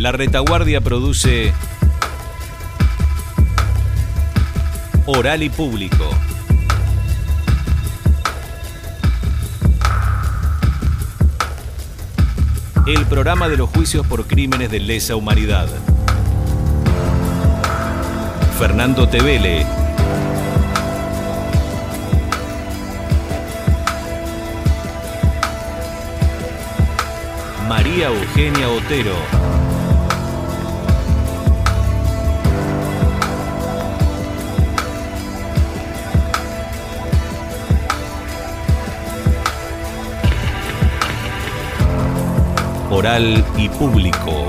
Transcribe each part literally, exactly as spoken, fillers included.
La Retaguardia produce Oral y Público. El programa de los juicios por crímenes de lesa humanidad. Fernando Tevele. María Eugenia Otero. Oral y Público.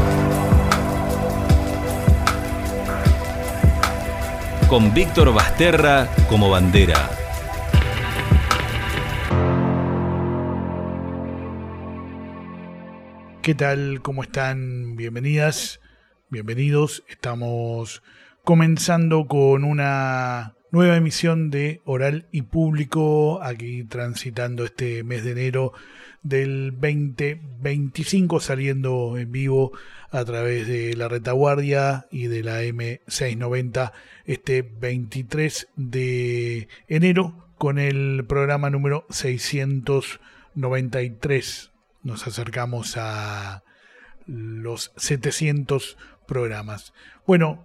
Con Víctor Basterra como bandera. ¿Qué tal? ¿Cómo están? Bienvenidas, bienvenidos. Estamos comenzando con una nueva emisión de Oral y Público, aquí transitando este mes de enero del veinte veinticinco, saliendo en vivo a través de La Retaguardia y de la eme seiscientos noventa este veintitrés de enero con el programa número seiscientos noventa y tres. Nos acercamos a los setecientos programas. Bueno,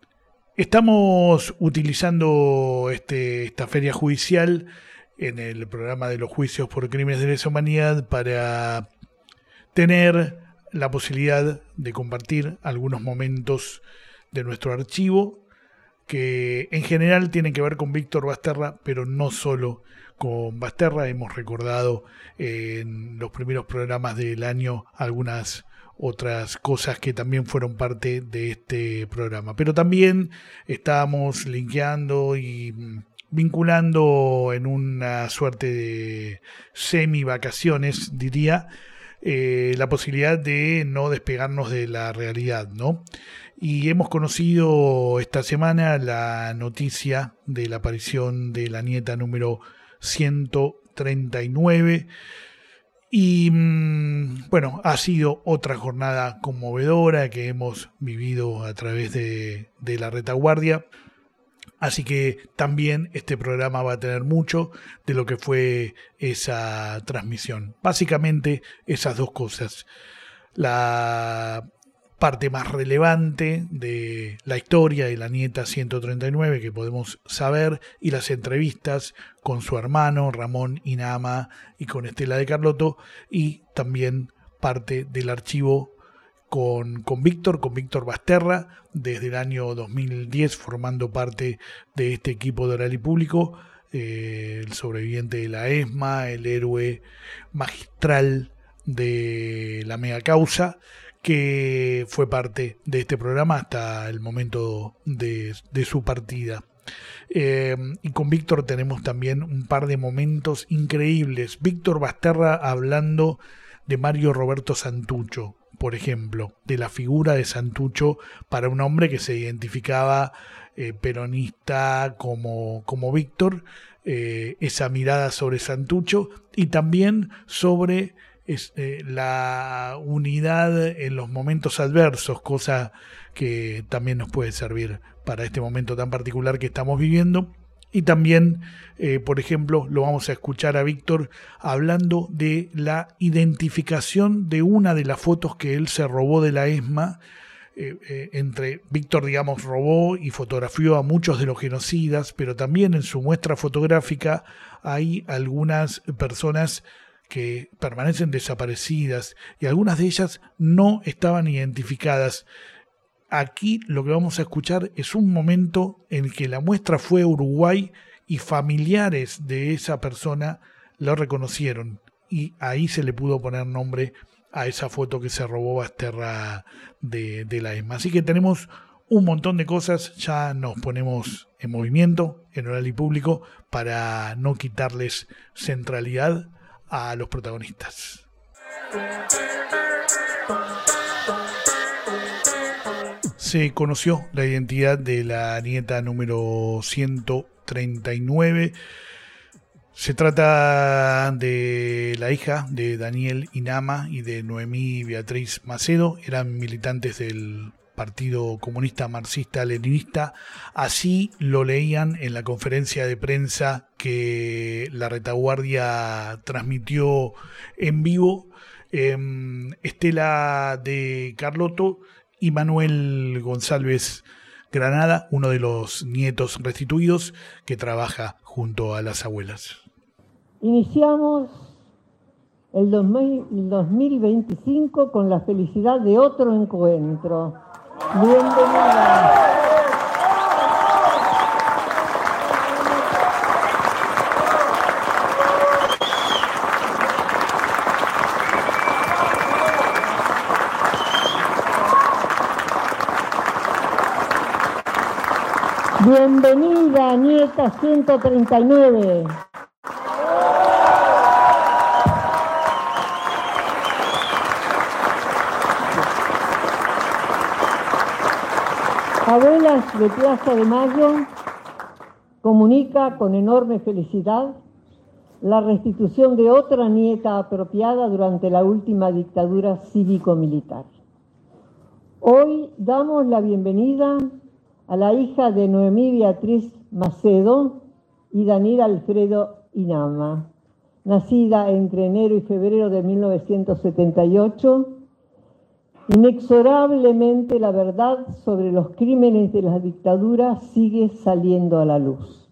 estamos utilizando este, esta feria judicial en el programa de los juicios por crímenes de lesa humanidad para tener la posibilidad de compartir algunos momentos de nuestro archivo que en general tienen que ver con Víctor Basterra, pero no solo con Basterra. Hemos recordado en los primeros programas del año algunas otras cosas que también fueron parte de este programa, pero también estábamos linkeando y vinculando en una suerte de semi vacaciones, diría, eh, la posibilidad de no despegarnos de la realidad, ¿no? Y hemos conocido esta semana la noticia de la aparición de la nieta número ciento treinta y nueve. Y bueno, ha sido otra jornada conmovedora que hemos vivido a través de, de La Retaguardia. Así que también este programa va a tener mucho de lo que fue esa transmisión. Básicamente esas dos cosas. La parte más relevante de la historia de la nieta ciento treinta y nueve que podemos saber, y las entrevistas con su hermano Ramón Inama y con Estela de Carlotto, y también parte del archivo con, con Víctor, con Víctor Basterra, desde el año dos mil diez formando parte de este equipo de Oral y Público, eh, el sobreviviente de la ESMA, el héroe magistral de la mega causa, que fue parte de este programa hasta el momento de, de su partida. Eh, y con Víctor tenemos también un par de momentos increíbles. Víctor Basterra hablando de Mario Roberto Santucho, por ejemplo, de la figura de Santucho para un hombre que se identificaba eh, peronista como, como Víctor, eh, esa mirada sobre Santucho y también sobre es eh, la unidad en los momentos adversos, cosa que también nos puede servir para este momento tan particular que estamos viviendo. Y también, eh, por ejemplo, lo vamos a escuchar a Víctor hablando de la identificación de una de las fotos que él se robó de la ESMA. Eh, eh, entre Víctor, digamos, robó y fotografió a muchos de los genocidas, pero también en su muestra fotográfica hay algunas personas que permanecen desaparecidas y algunas de ellas no estaban identificadas. Aquí lo que vamos a escuchar es un momento en el que la muestra fue a Uruguay y familiares de esa persona lo reconocieron y ahí se le pudo poner nombre a esa foto que se robó Basterra de, de la ESMA. Así que tenemos un montón de cosas, ya nos ponemos en movimiento en Oral y Público para no quitarles centralidad a los protagonistas. Se conoció la identidad de la nieta número ciento treinta y nueve. Se trata de la hija de Daniel Inama y de Noemí Beatriz Macedo. Eran militantes del Partido Comunista Marxista-Leninista. Así lo leían en la conferencia de prensa que la retaguardia transmitió en vivo eh, Estela de Carlotto y Manuel González Granada, uno de los nietos restituidos que trabaja junto a las abuelas. Iniciamos el dos mil veinticinco con la felicidad de otro encuentro. Bienvenida. Bienvenida, nieta ciento treinta y nueve. Abuelas de Plaza de Mayo comunica con enorme felicidad la restitución de otra nieta apropiada durante la última dictadura cívico-militar. Hoy damos la bienvenida a la hija de Noemí Beatriz Macedo y Daniel Alfredo Inama, nacida entre enero y febrero de mil novecientos setenta y ocho. Inexorablemente la verdad sobre los crímenes de la dictadura sigue saliendo a la luz.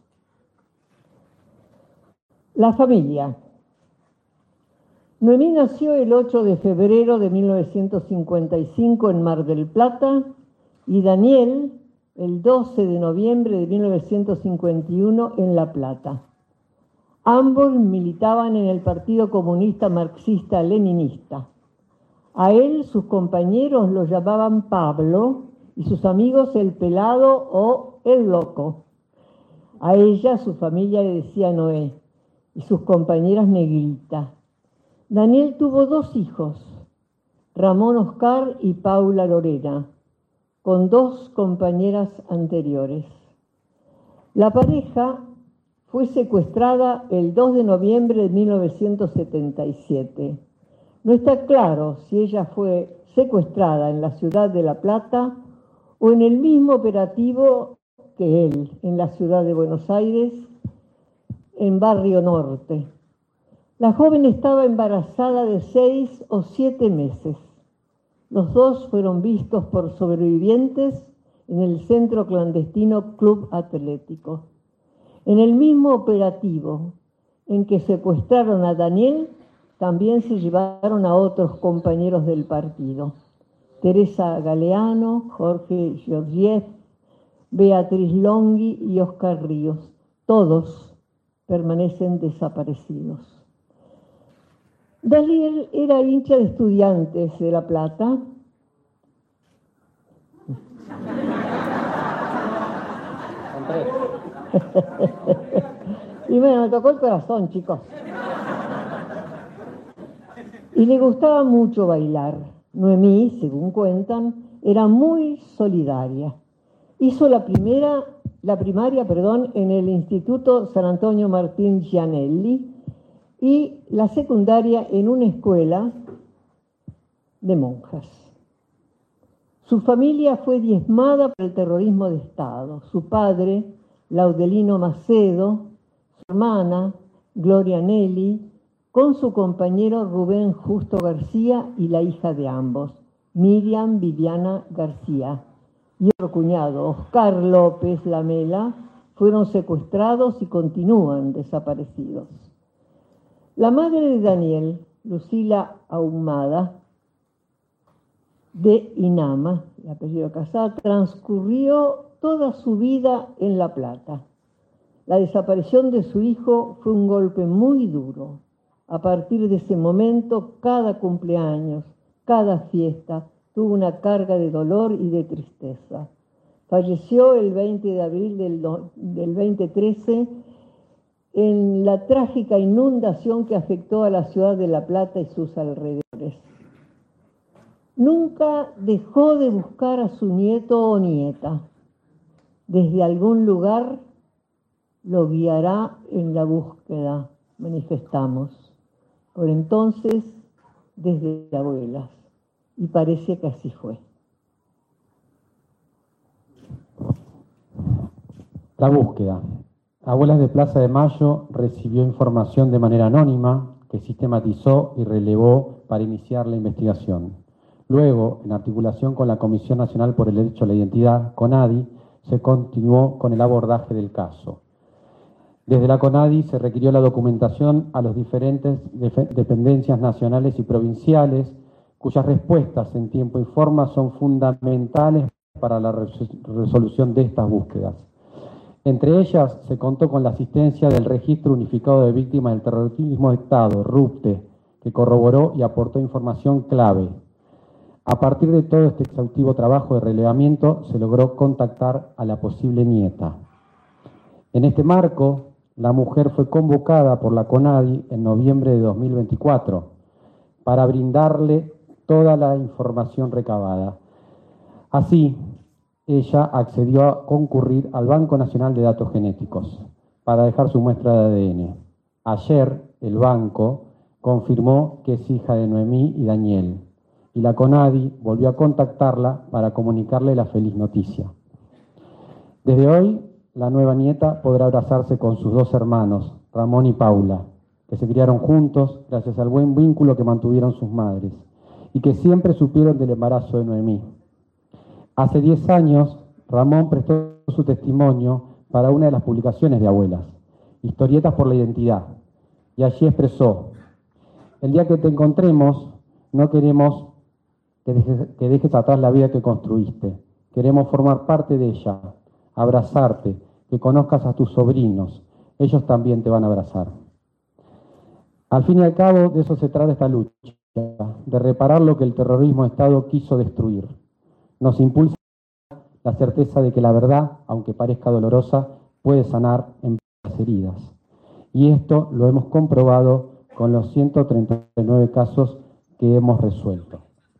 La familia. Noemí nació el ocho de febrero de mil novecientos cincuenta y cinco en Mar del Plata y Daniel el doce de noviembre de mil novecientos cincuenta y uno en La Plata. Ambos militaban en el Partido Comunista Marxista-Leninista. A él sus compañeros lo llamaban Pablo y sus amigos el Pelado o el Loco. A ella su familia le decía Noé y sus compañeras Negrita. Daniel tuvo dos hijos, Ramón Oscar y Paula Lorena, con dos compañeras anteriores. La pareja fue secuestrada el dos de noviembre de mil novecientos setenta y siete. No está claro si ella fue secuestrada en la ciudad de La Plata o en el mismo operativo que él, en la ciudad de Buenos Aires, en Barrio Norte. La joven estaba embarazada de seis o siete meses. Los dos fueron vistos por sobrevivientes en el centro clandestino Club Atlético. En el mismo operativo en que secuestraron a Daniel, también se llevaron a otros compañeros del partido. Teresa Galeano, Jorge Georgiev, Beatriz Longhi y Oscar Ríos. Todos permanecen desaparecidos. Daniel era hincha de Estudiantes de La Plata. Y bueno, me tocó el corazón, chicos. Y le gustaba mucho bailar. Noemí, según cuentan, era muy solidaria. Hizo la primera, la primaria, perdón, en el Instituto San Antonio Martín Gianelli y la secundaria en una escuela de monjas. Su familia fue diezmada por el terrorismo de Estado. Su padre, Laudelino Macedo, su hermana, Gloria Nelly, con su compañero Rubén Justo García y la hija de ambos, Miriam Viviana García, y otro cuñado, Oscar López Lamela, fueron secuestrados y continúan desaparecidos. La madre de Daniel, Lucila Ahumada, de Inama, el apellido casado, transcurrió toda su vida en La Plata. La desaparición de su hijo fue un golpe muy duro. A partir de ese momento, cada cumpleaños, cada fiesta, tuvo una carga de dolor y de tristeza. Falleció el veinte de abril del, del dos mil trece en la trágica inundación que afectó a la ciudad de La Plata y sus alrededores. Nunca dejó de buscar a su nieto o nieta. Desde algún lugar lo guiará en la búsqueda manifestamos, por entonces desde abuelas, y parece que así fue. La búsqueda. Abuelas de Plaza de Mayo recibió información de manera anónima que sistematizó y relevó para iniciar la investigación. Luego, en articulación con la Comisión Nacional por el Derecho a la Identidad, CONADI, se continuó con el abordaje del caso. Desde la CONADI se requirió la documentación a las diferentes dependencias nacionales y provinciales, cuyas respuestas en tiempo y forma son fundamentales para la resolución de estas búsquedas. Entre ellas se contó con la asistencia del Registro Unificado de Víctimas del Terrorismo de Estado, RUPTE, que corroboró y aportó información clave. A partir de todo este exhaustivo trabajo de relevamiento, se logró contactar a la posible nieta. En este marco, la mujer fue convocada por la CONADI en noviembre de dos mil veinticuatro para brindarle toda la información recabada. Así, ella accedió a concurrir al Banco Nacional de Datos Genéticos para dejar su muestra de A D N. Ayer, el banco confirmó que es hija de Noemí y Daniel, y la CONADI volvió a contactarla para comunicarle la feliz noticia. Desde hoy, la nueva nieta podrá abrazarse con sus dos hermanos, Ramón y Paula, que se criaron juntos gracias al buen vínculo que mantuvieron sus madres, y que siempre supieron del embarazo de Noemí. Hace diez años, Ramón prestó su testimonio para una de las publicaciones de Abuelas, Historietas por la Identidad, y allí expresó: el día que te encontremos, no queremos que dejes, que dejes atrás la vida que construiste, queremos formar parte de ella, abrazarte, que conozcas a tus sobrinos, ellos también te van a abrazar. Al fin y al cabo, de eso se trata esta lucha, de reparar lo que el terrorismo de Estado quiso destruir. Nos impulsa la certeza de que la verdad, aunque parezca dolorosa, puede sanar en las heridas. Y esto lo hemos comprobado con los ciento treinta y nueve casos que hemos resuelto.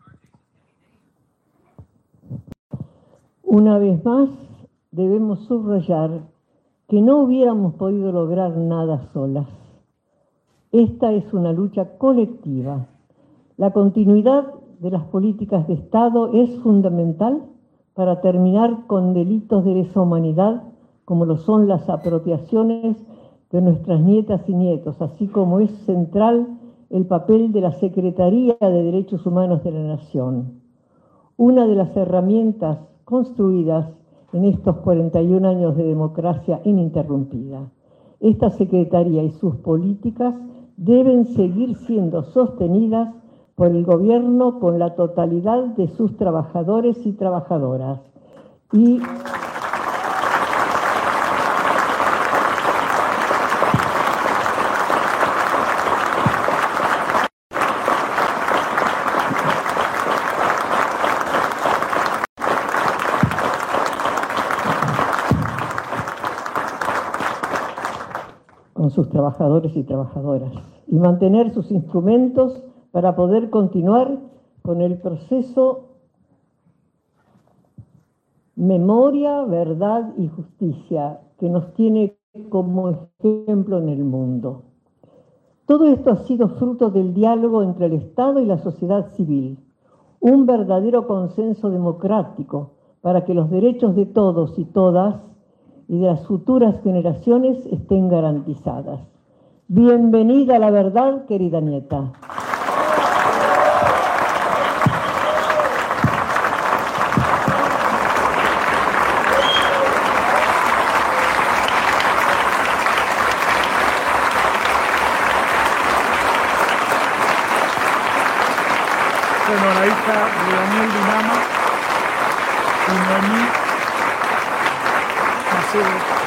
Una vez más, debemos subrayar que no hubiéramos podido lograr nada solas. Esta es una lucha colectiva. La continuidad de las políticas de Estado es fundamental para terminar con delitos de lesa humanidad, como lo son las apropiaciones de nuestras nietas y nietos, así como es central el papel de la Secretaría de Derechos Humanos de la Nación. Una de las herramientas construidas en estos cuarenta y un años de democracia ininterrumpida. Esta Secretaría y sus políticas deben seguir siendo sostenidas por el gobierno con la totalidad de sus trabajadores y trabajadoras. Y con sus trabajadores y trabajadoras, y mantener sus instrumentos para poder continuar con el proceso memoria, verdad y justicia que nos tiene como ejemplo en el mundo. Todo esto ha sido fruto del diálogo entre el Estado y la sociedad civil, un verdadero consenso democrático para que los derechos de todos y todas y de las futuras generaciones estén garantizadas. Bienvenida a la verdad, querida nieta. Bueno, la hija de Daniel Dinama y Noemí Macedo.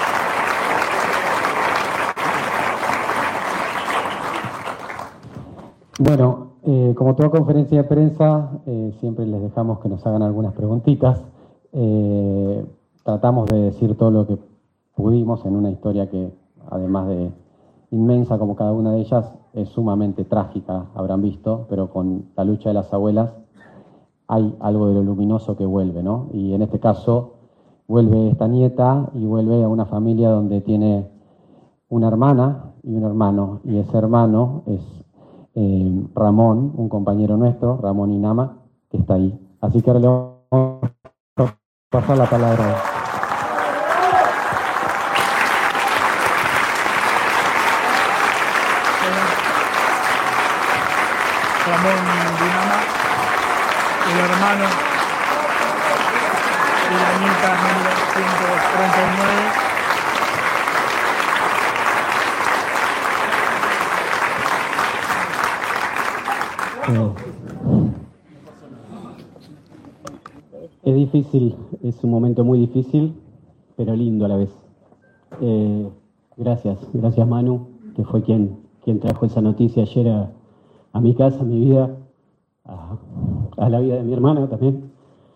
Bueno, eh, como toda conferencia de prensa, eh, siempre les dejamos que nos hagan algunas preguntitas. Eh, tratamos de decir todo lo que pudimos en una historia que, además de inmensa como cada una de ellas, es sumamente trágica, habrán visto, pero con la lucha de las abuelas hay algo de lo luminoso que vuelve, ¿no? Y en este caso vuelve esta nieta y vuelve a una familia donde tiene una hermana y un hermano, y ese hermano es eh, Ramón, un compañero nuestro, Ramón Inama, que está ahí. Así que ahora le vamos a pasar la palabra. Ramón Inama, el hermano de la nieta número ciento treinta y nueve. Es difícil, es un momento muy difícil, pero lindo a la vez. Eh, gracias, gracias Manu, que fue quien, quien trajo esa noticia ayer a, a mi casa, a mi vida, a, a la vida de mi hermana también.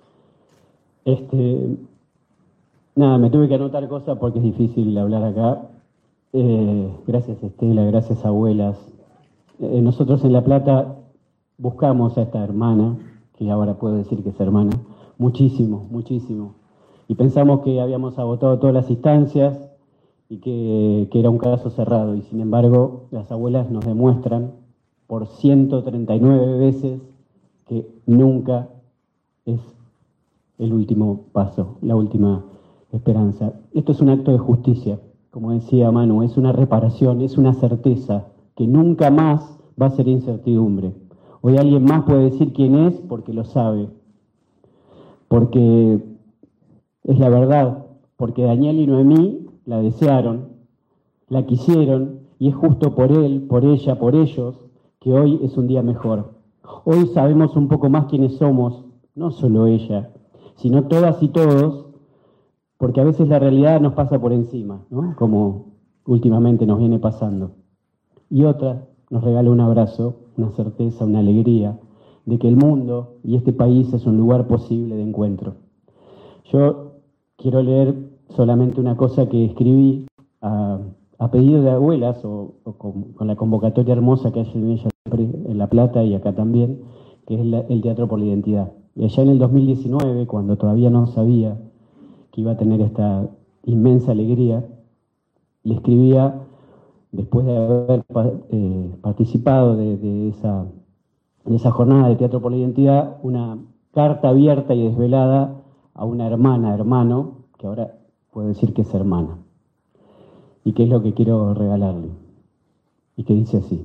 Este, nada, me tuve que anotar cosas porque es difícil hablar acá. Eh, gracias Estela, gracias abuelas. Eh, nosotros en La Plata buscamos a esta hermana, que ahora puedo decir que es hermana, muchísimo, muchísimo. Y pensamos que habíamos agotado todas las instancias y que, que era un caso cerrado. Y sin embargo, las abuelas nos demuestran por ciento treinta y nueve veces que nunca es el último paso, la última esperanza. Esto es un acto de justicia, como decía Manu, es una reparación, es una certeza que nunca más va a ser incertidumbre. Hoy alguien más puede decir quién es porque lo sabe, porque es la verdad, porque Daniel y Noemí la desearon, la quisieron, y es justo por él, por ella, por ellos, que hoy es un día mejor. Hoy sabemos un poco más quiénes somos, no solo ella, sino todas y todos, porque a veces la realidad nos pasa por encima, ¿no? Como últimamente nos viene pasando. Y otra nos regala un abrazo, una certeza, una alegría de que el mundo y este país es un lugar posible de encuentro. Yo quiero leer solamente una cosa que escribí a, a pedido de abuelas o, o con, con la convocatoria hermosa que hacen ellas en La Plata y acá también, que es la, el Teatro por la Identidad. Y allá en el dos mil diecinueve, cuando todavía no sabía que iba a tener esta inmensa alegría, le escribía, después de haber eh, participado de, de, esa, de esa jornada de Teatro por la Identidad, una carta abierta y desvelada a una hermana, hermano, que ahora puedo decir que es hermana. ¿Y qué es lo que quiero regalarle? Y que dice así: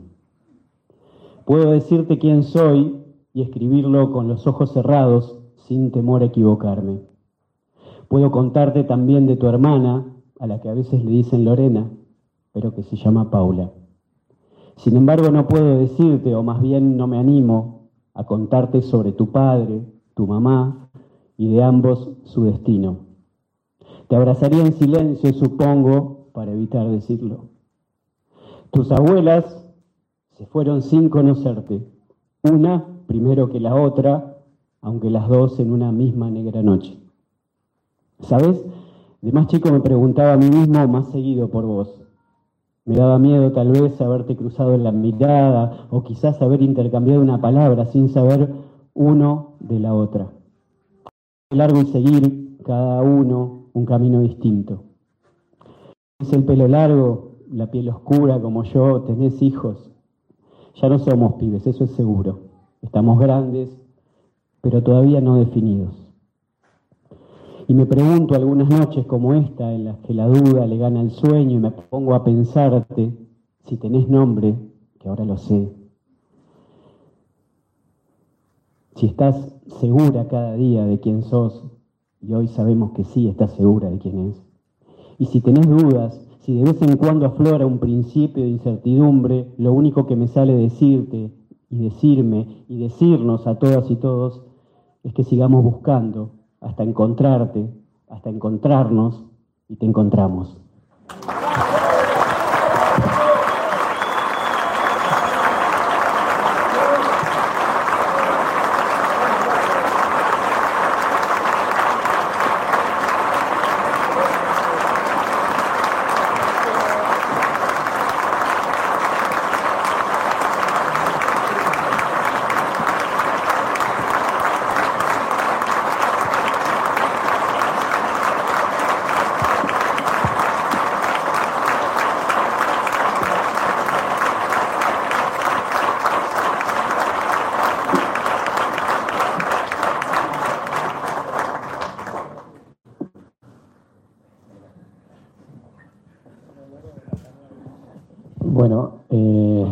puedo decirte quién soy y escribirlo con los ojos cerrados sin temor a equivocarme. Puedo contarte también de tu hermana, a la que a veces le dicen Lorena, pero que se llama Paula. Sin embargo, no puedo decirte, o más bien no me animo, a contarte sobre tu padre, tu mamá, y de ambos su destino. Te abrazaría en silencio, supongo, para evitar decirlo. Tus abuelas se fueron sin conocerte, una primero que la otra, aunque las dos en una misma negra noche. ¿Sabes? De más chico me preguntaba a mí mismo más seguido por vos. Me daba miedo tal vez haberte cruzado en la mirada o quizás haber intercambiado una palabra sin saber uno de la otra. Largo y seguir cada uno un camino distinto. Es el pelo largo, la piel oscura como yo, tenés hijos. Ya no somos pibes, eso es seguro. Estamos grandes, pero todavía no definidos. Y me pregunto algunas noches como esta, en las que la duda le gana el sueño y me pongo a pensarte si tenés nombre, que ahora lo sé. Si estás segura cada día de quién sos, y hoy sabemos que sí estás segura de quién es. Y si tenés dudas, si de vez en cuando aflora un principio de incertidumbre, lo único que me sale decirte y decirme y decirnos a todas y todos es que sigamos buscando hasta encontrarte, hasta encontrarnos, y te encontramos. Bueno, eh,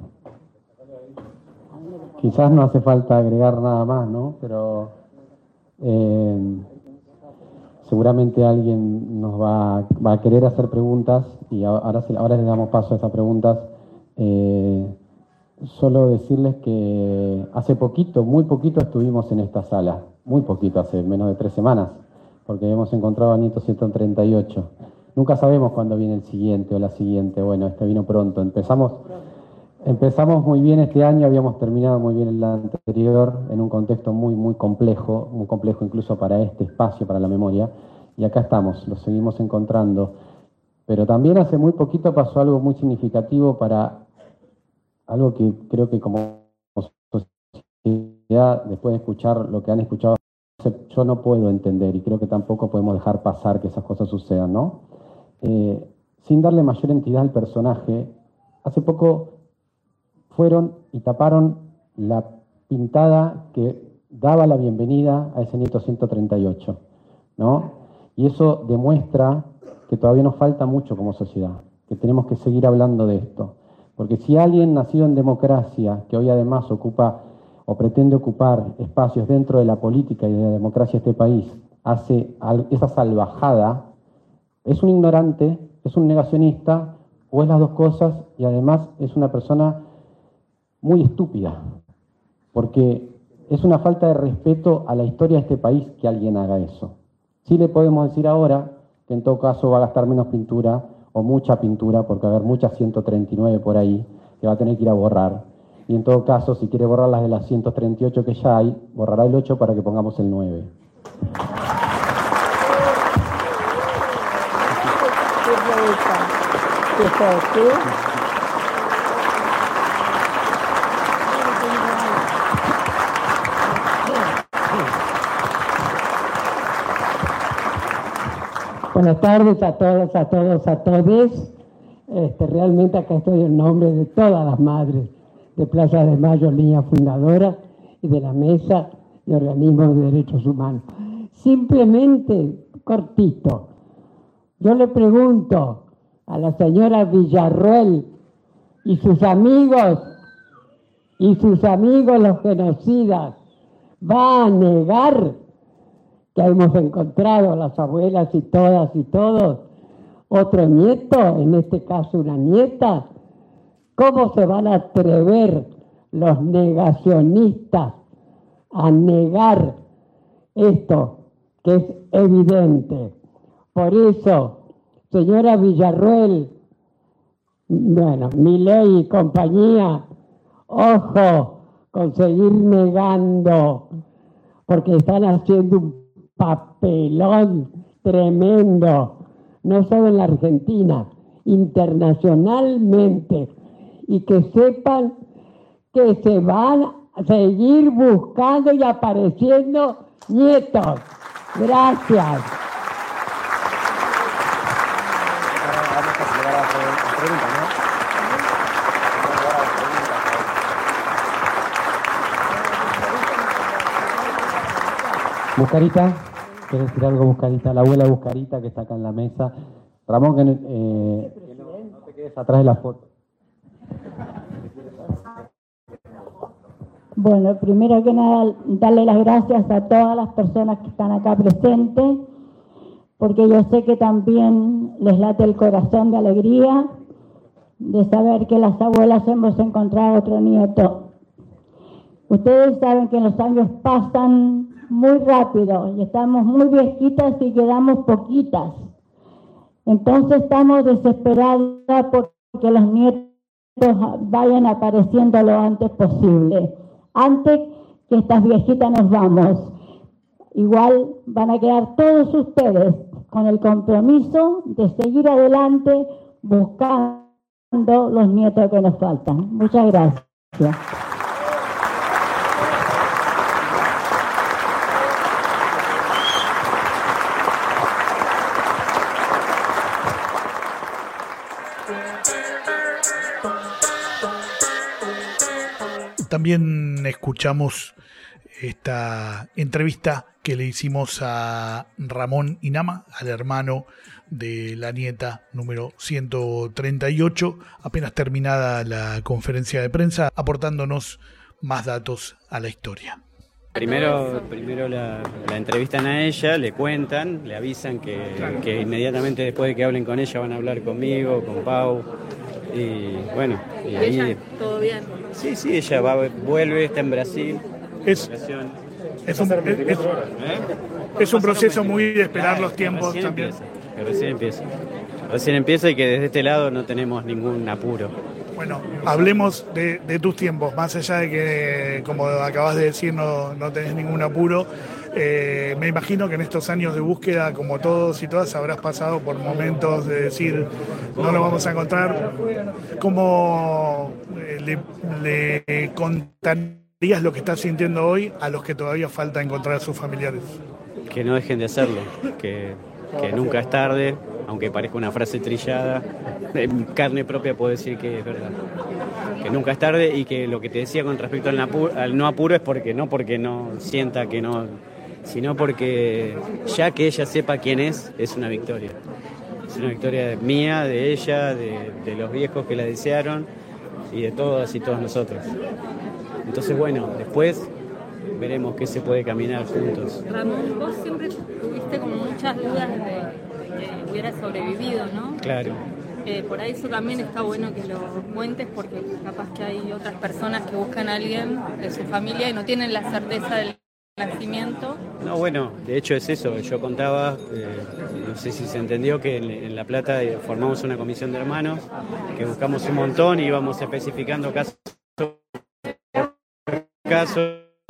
quizás no hace falta agregar nada más, ¿no? Pero eh, seguramente alguien nos va, va a querer hacer preguntas y ahora, ahora les damos paso a esas preguntas. Eh, solo decirles que hace poquito, muy poquito estuvimos en esta sala, muy poquito, hace menos de tres semanas, porque hemos encontrado a Nieto ciento treinta y ocho. Nunca sabemos cuándo viene el siguiente o la siguiente. Bueno, este vino pronto. Empezamos, empezamos muy bien este año, habíamos terminado muy bien el anterior, en un contexto muy, muy complejo, muy complejo incluso para este espacio, para la memoria, y acá estamos, lo seguimos encontrando. Pero también hace muy poquito pasó algo muy significativo para algo que creo que como sociedad, después de escuchar lo que han escuchado, yo no puedo entender y creo que tampoco podemos dejar pasar que esas cosas sucedan, ¿no? Eh, sin darle mayor entidad al personaje, hace poco fueron y taparon la pintada que daba la bienvenida a ese Nieto ciento treinta y ocho, ¿no? Y eso demuestra que todavía nos falta mucho como sociedad, que tenemos que seguir hablando de esto. Porque si alguien nacido en democracia, que hoy además ocupa o pretende ocupar espacios dentro de la política y de la democracia de este país, hace esa salvajada, es un ignorante, es un negacionista, o es las dos cosas, y además es una persona muy estúpida, porque es una falta de respeto a la historia de este país que alguien haga eso. Sí le podemos decir ahora que en todo caso va a gastar menos pintura, o mucha pintura, porque va a haber muchas ciento treinta y nueve por ahí, que va a tener que ir a borrar. Y en todo caso, si quiere borrar las de las ciento treinta y ocho que ya hay, borrará el ocho para que pongamos el nueve. Buenas tardes a todos, a todos, a todes. Este, realmente acá estoy en nombre de todas las madres de Plaza de Mayo, línea fundadora, y de la Mesa de Organismos de Derechos Humanos. Simplemente, cortito, yo le pregunto a la señora Villarroel y sus amigos, y sus amigos los genocidas, ¿va a negar que hemos encontrado las abuelas y todas y todos otro nieto, en este caso una nieta? ¿Cómo se van a atrever los negacionistas a negar esto que es evidente? Por eso, señora Villarroel, bueno, Milei y compañía, ojo con seguir negando, porque están haciendo un papelón tremendo, no solo en la Argentina, internacionalmente, y que sepan que se van a seguir buscando y apareciendo nietos. Gracias. Buscarita, ¿quieres decir algo, Buscarita? La abuela Buscarita que está acá en la mesa. Ramón, que, eh, que no, no te quedes atrás de la foto. Bueno, primero que nada, darle las gracias a todas las personas que están acá presentes, porque yo sé que también les late el corazón de alegría de saber que las abuelas hemos encontrado otro nieto. Ustedes saben que los años pasan muy rápido y estamos muy viejitas y quedamos poquitas. Entonces estamos desesperadas porque los nietos vayan apareciendo lo antes posible. Antes que estas viejitas nos vamos. Igual van a quedar todos ustedes con el compromiso de seguir adelante buscando los nietos que nos faltan. Muchas gracias. También escuchamos esta entrevista que le hicimos a Ramón Inama, al hermano de la nieta número ciento treinta y ocho, apenas terminada la conferencia de prensa, aportándonos más datos a la historia. Primero, primero la, la entrevistan a ella, le cuentan, le avisan que, que inmediatamente después de que hablen con ella van a hablar conmigo, con Pau. Y bueno, y ahí... ¿Ella todo bien? Sí, sí, ella va, vuelve, está en Brasil. Es, es un, es, es, es un proceso muy de esperar los tiempos recién también. Empieza, que recién empieza. Recién empieza y que desde este lado no tenemos ningún apuro. Bueno, hablemos de, de tus tiempos, más allá de que, como acabas de decir, no, no tenés ningún apuro. Eh, me imagino que en estos años de búsqueda, como todos y todas, habrás pasado por momentos de decir, no lo vamos a encontrar. ¿Cómo le, le contarías lo que estás sintiendo hoy a los que todavía falta encontrar a sus familiares? Que no dejen de hacerlo, que, que nunca es tarde, aunque parezca una frase trillada, en carne propia puedo decir que es verdad. Que nunca es tarde y que lo que te decía con respecto al, apuro, al no apuro es porque no porque no sienta que no, sino porque ya que ella sepa quién es, es una victoria. Es una victoria mía, de ella, de, de los viejos que la desearon y de todas y todos nosotros. Entonces, bueno, después veremos qué se puede caminar juntos. Ramón, vos siempre tuviste como muchas dudas de que hubiera sobrevivido, ¿no? Claro. Eh, por ahí eso también está bueno que lo cuentes, porque capaz que hay otras personas que buscan a alguien de su familia y no tienen la certeza del nacimiento. No, bueno, de hecho es eso. Yo contaba, eh, no sé si se entendió, que en, en La Plata eh, formamos una comisión de hermanos, que buscamos un montón y íbamos especificando caso por caso.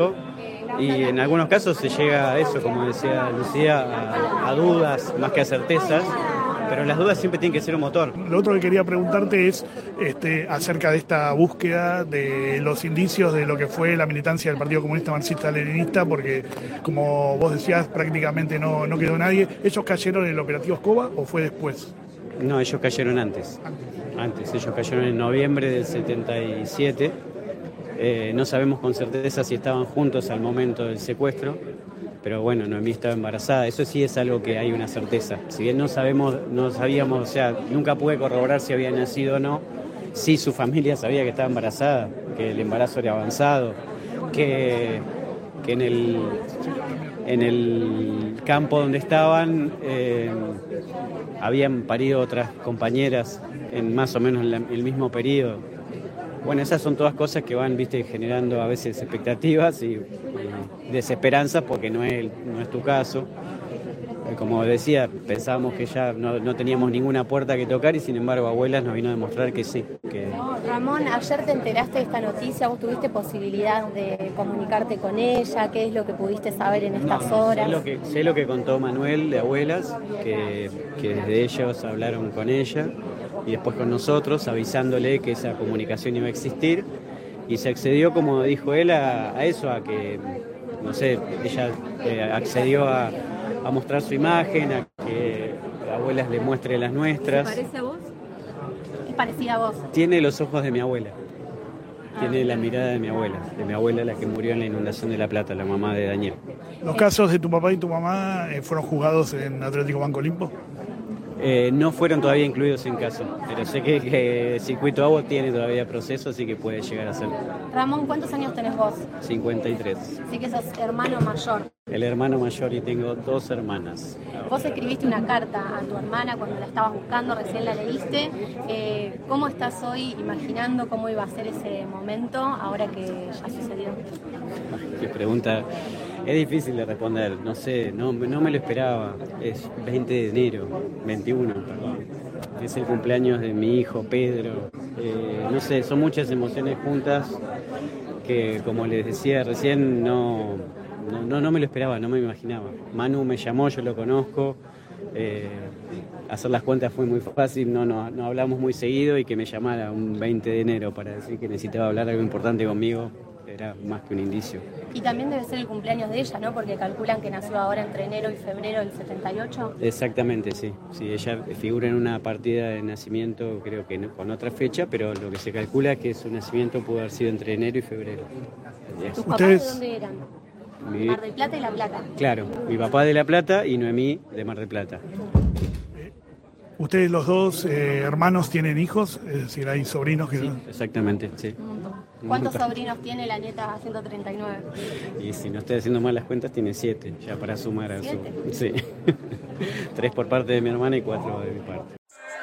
Y en algunos casos se llega a eso, como decía Lucía, a, a dudas más que a certezas, pero las dudas siempre tienen que ser un motor. Lo otro que quería preguntarte es este, acerca de esta búsqueda de los indicios de lo que fue la militancia del Partido Comunista Marxista-Leninista, porque como vos decías, prácticamente no, no quedó nadie. ¿Ellos cayeron en el operativo Escoba o fue después? No, ellos cayeron antes. Antes, ellos cayeron en noviembre del setenta y siete. Eh, no sabemos con certeza si estaban juntos al momento del secuestro, pero bueno, Noemí estaba embarazada. Eso sí es algo que hay una certeza. Si bien no sabemos, no sabíamos, o sea, nunca pude corroborar si había nacido o no, sí su familia sabía que estaba embarazada, que el embarazo era avanzado, que, que en el, en el campo donde estaban eh, habían parido otras compañeras en más o menos la, el mismo periodo. Bueno, esas son todas cosas que van, viste, generando a veces expectativas y, y desesperanzas, porque no es, no es tu caso. Como decía, pensábamos que ya no, no teníamos ninguna puerta que tocar y sin embargo Abuelas nos vino a demostrar que sí. Que... Ramón, ayer te enteraste de esta noticia, ¿vos tuviste posibilidad de comunicarte con ella? ¿Qué es lo que pudiste saber en estas no, horas? Sé lo, que, sé lo que contó Manuel de Abuelas, que, que desde ellos hablaron con ella y después con nosotros, avisándole que esa comunicación iba a existir, y se accedió, como dijo él, a, a eso, a que, no sé, ella eh, accedió a, a mostrar su imagen, a que Abuelas le muestre las nuestras. ¿Te parece a vos? Es parecida a vos. Tiene los ojos de mi abuela, tiene la mirada de mi abuela, de mi abuela, la que murió en la inundación de La Plata, la mamá de Daniel. ¿Los casos de tu papá y tu mamá eh, fueron juzgados en Atlético Banco Olimpo? Eh, no fueron todavía incluidos en caso, pero sé que, que Circuito Agua tiene todavía proceso, así que puede llegar a ser. Ramón, ¿cuántos años tenés vos? cincuenta y tres. Sí que sos hermano mayor. El hermano mayor, y tengo dos hermanas. Vos escribiste una carta a tu hermana cuando la estabas buscando, recién la leíste. Eh, ¿Cómo estás hoy imaginando cómo iba a ser ese momento ahora que ya sucedió? Qué pregunta. Es difícil de responder, no sé, no, no me lo esperaba. Es veinte de enero, veintiuno, perdón. Es el cumpleaños de mi hijo Pedro. Eh, no sé, son muchas emociones juntas que, como les decía recién, no, no, no, no me lo esperaba, no me imaginaba. Manu me llamó, yo lo conozco. Eh, hacer las cuentas fue muy fácil, no, no, no hablamos muy seguido, y que me llamara un veinte de enero para decir que necesitaba hablar algo importante conmigo era más que un indicio. Y también debe ser el cumpleaños de ella, ¿no? Porque calculan que nació ahora entre enero y febrero del setenta y ocho. Exactamente, sí. Sí, ella figura en una partida de nacimiento, creo que no, con otra fecha, pero lo que se calcula es que su nacimiento pudo haber sido entre enero y febrero. ¿Tus papás de dónde eran? Mi, Mar del Plata y La Plata. Claro, mi papá de La Plata y Noemí de Mar del Plata. ¿Ustedes los dos eh, hermanos tienen hijos? Es decir, hay sobrinos que... Sí, exactamente, sí. Un montón. ¿Cuántos sobrinos tiene la nieta ciento treinta y nueve? Y si no estoy haciendo mal las cuentas, tiene siete, ya para sumar a su... Sí. Tres por parte de mi hermana y cuatro de mi parte.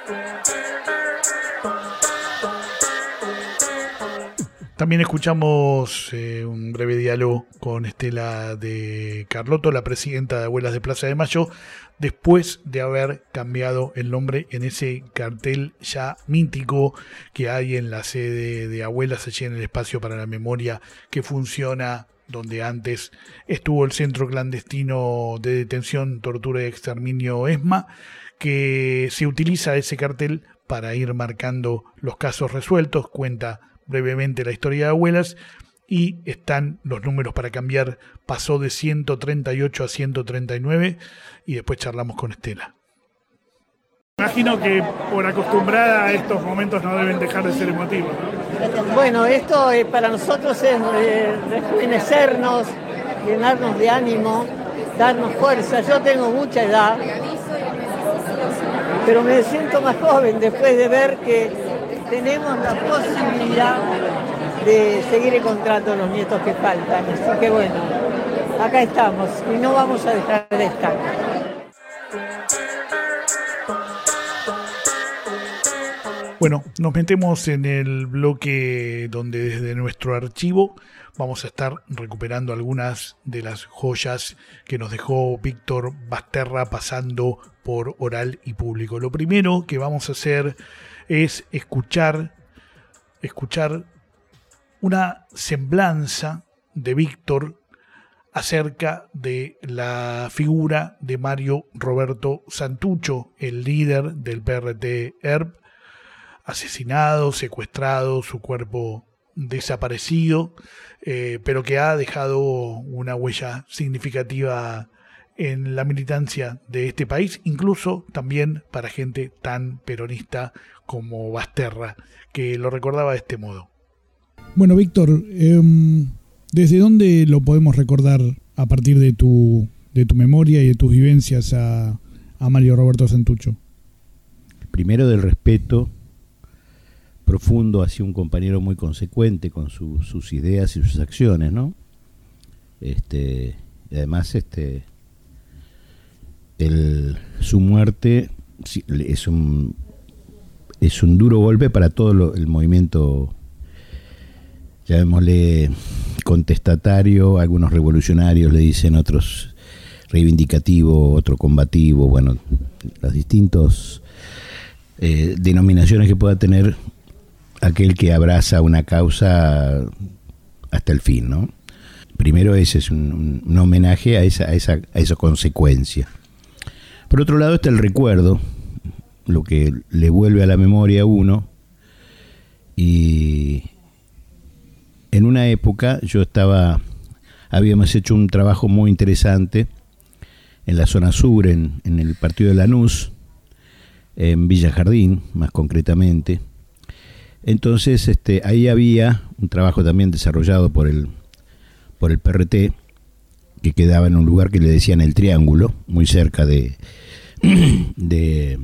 También escuchamos eh, un breve diálogo con Estela de Carlotto, la presidenta de Abuelas de Plaza de Mayo, después de haber cambiado el nombre en ese cartel ya mítico que hay en la sede de Abuelas, allí en el espacio para la memoria que funciona, donde antes estuvo el centro clandestino de detención, tortura y exterminio ESMA, que se utiliza ese cartel para ir marcando los casos resueltos. Cuenta brevemente la historia de Abuelas y están los números para cambiar. Pasó de ciento treinta y ocho a ciento treinta y nueve y después charlamos con Estela. Imagino que por acostumbrada a estos momentos no deben dejar de ser emotivos, ¿no? Bueno, esto eh, para nosotros es eh, rejuvenecernos, llenarnos de ánimo, darnos fuerza. Yo tengo mucha edad, pero me siento más joven después de ver que tenemos la posibilidad de seguir encontrando los nietos que faltan. Así que bueno, acá estamos y no vamos a dejar de estar. Bueno, nos metemos en el bloque donde desde nuestro archivo vamos a estar recuperando algunas de las joyas que nos dejó Víctor Basterra pasando por Oral y Público. Lo primero que vamos a hacer es escuchar, escuchar una semblanza de Víctor acerca de la figura de Mario Roberto Santucho, el líder del P R T E R P, asesinado, secuestrado, su cuerpo desaparecido, eh, pero que ha dejado una huella significativa en la militancia de este país, incluso también para gente tan peronista como Basterra, que lo recordaba de este modo. Bueno, Víctor, eh, ¿desde dónde lo podemos recordar a partir de tu, de tu memoria y de tus vivencias a, a Mario Roberto Santucho? Primero del respeto profundo hacia un compañero muy consecuente con su, sus ideas y sus acciones, ¿no? Este, y además, este, el, su muerte es un es un duro golpe para todo lo, el movimiento, llamémosle contestatario, algunos revolucionarios le dicen, otros reivindicativo, otro combativo, bueno, las distintas eh, denominaciones que pueda tener aquel que abraza una causa hasta el fin, ¿no? Primero ese es un, un homenaje a esa, a esa, a esa consecuencia. Por otro lado está el recuerdo, lo que le vuelve a la memoria a uno, y en una época yo estaba, habíamos hecho un trabajo muy interesante en la zona sur, en, en el partido de Lanús, en Villa Jardín, más concretamente. Entonces, este, ahí había un trabajo también desarrollado por el por el P R T, que quedaba en un lugar que le decían el Triángulo, muy cerca de de,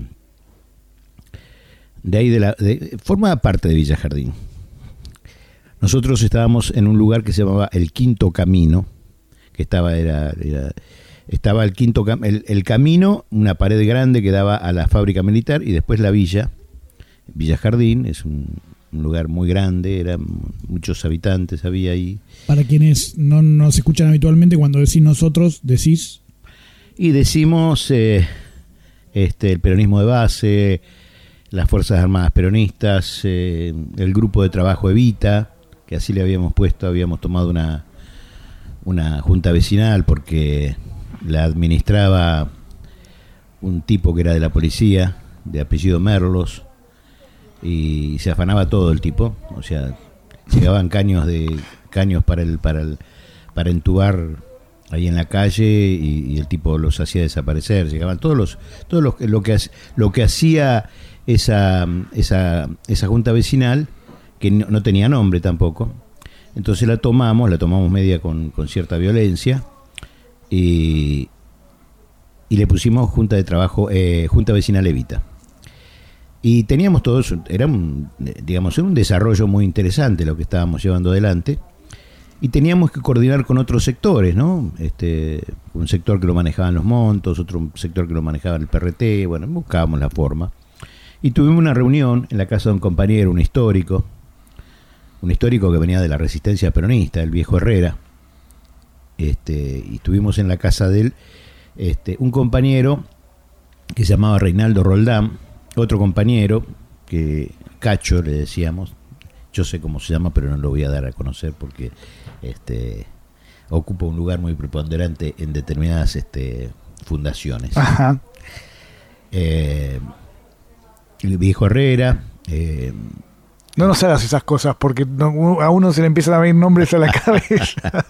de ahí de la de, formaba parte de Villa Jardín. Nosotros estábamos en un lugar que se llamaba el Quinto Camino, que estaba era, era estaba el quinto el, el camino, una pared grande que daba a la fábrica militar, y después la villa. Villa Jardín es un, un lugar muy grande, eran muchos habitantes había ahí. Para quienes no nos escuchan habitualmente, cuando decís nosotros, decís... Y decimos eh, este, el peronismo de base, las Fuerzas Armadas Peronistas, eh, el grupo de trabajo Evita, que así le habíamos puesto, habíamos tomado una, una junta vecinal porque la administraba un tipo que era de la policía, de apellido Merlos, y se afanaba todo el tipo, o sea, llegaban caños de caños para el para el para entubar ahí en la calle, y, y el tipo los hacía desaparecer. Llegaban todos los todos los lo que lo que hacía esa esa esa junta vecinal, que no, no tenía nombre tampoco, Entonces la tomamos, la tomamos media con, con cierta violencia y, y le pusimos Junta de Trabajo, eh, Junta Vecinal Evita. Y teníamos todo eso, era un, digamos, un desarrollo muy interesante lo que estábamos llevando adelante. Y teníamos que coordinar con otros sectores, ¿no? Este, un sector que lo manejaban los montos, otro sector que lo manejaba el P R T, bueno, buscábamos la forma. Y tuvimos una reunión en la casa de un compañero, un histórico, un histórico que venía de la resistencia peronista, el viejo Herrera. Este, y estuvimos en la casa de él, este, un compañero que se llamaba Reinaldo Roldán, otro compañero, que Cacho le decíamos, yo sé cómo se llama, pero no lo voy a dar a conocer porque este, ocupa un lugar muy preponderante en determinadas este, fundaciones. Ajá. Eh, el viejo Herrera. Eh, no nos hagas esas cosas porque no, a uno se le empiezan a venir nombres a la cabeza.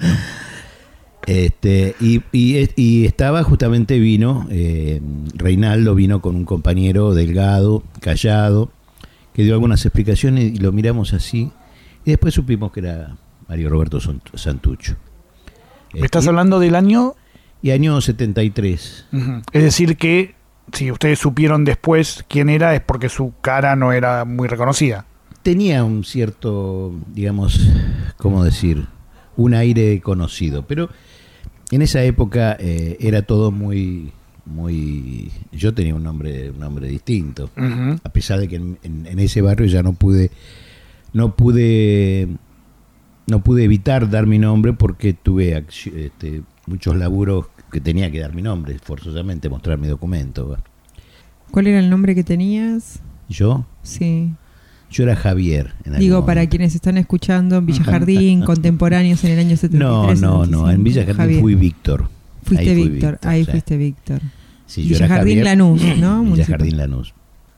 Este, y, y, y estaba justamente, vino, eh, Reinaldo vino con un compañero delgado, callado, que dio algunas explicaciones y lo miramos así, y después supimos que era Mario Roberto Santucho. ¿Me eh, estás y, hablando del año? Y año setenta y tres. Uh-huh. Es decir que, si ustedes supieron después quién era, es porque su cara no era muy reconocida. Tenía un cierto, digamos, ¿cómo decir? Un aire conocido, pero en esa época eh, era todo muy, muy. Yo tenía un nombre, un nombre distinto, uh-huh. A pesar de que en, en, en ese barrio ya no pude, no pude, no pude evitar dar mi nombre porque tuve este, muchos laburos que tenía que dar mi nombre, forzosamente mostrar mi documento. ¿Cuál era el nombre que tenías? ¿Yo? Sí. Yo era Javier. En Digo, para quienes están escuchando, en Villa Jardín, contemporáneos en el año setenta y tres. No, no, no, en Villa Jardín Javier. Fui Víctor. Fuiste ahí Víctor, Víctor, ahí o sea, fuiste Víctor. Sí, Villa yo era Jardín Javier, Lanús, ¿no? Villa Jardín Lanús.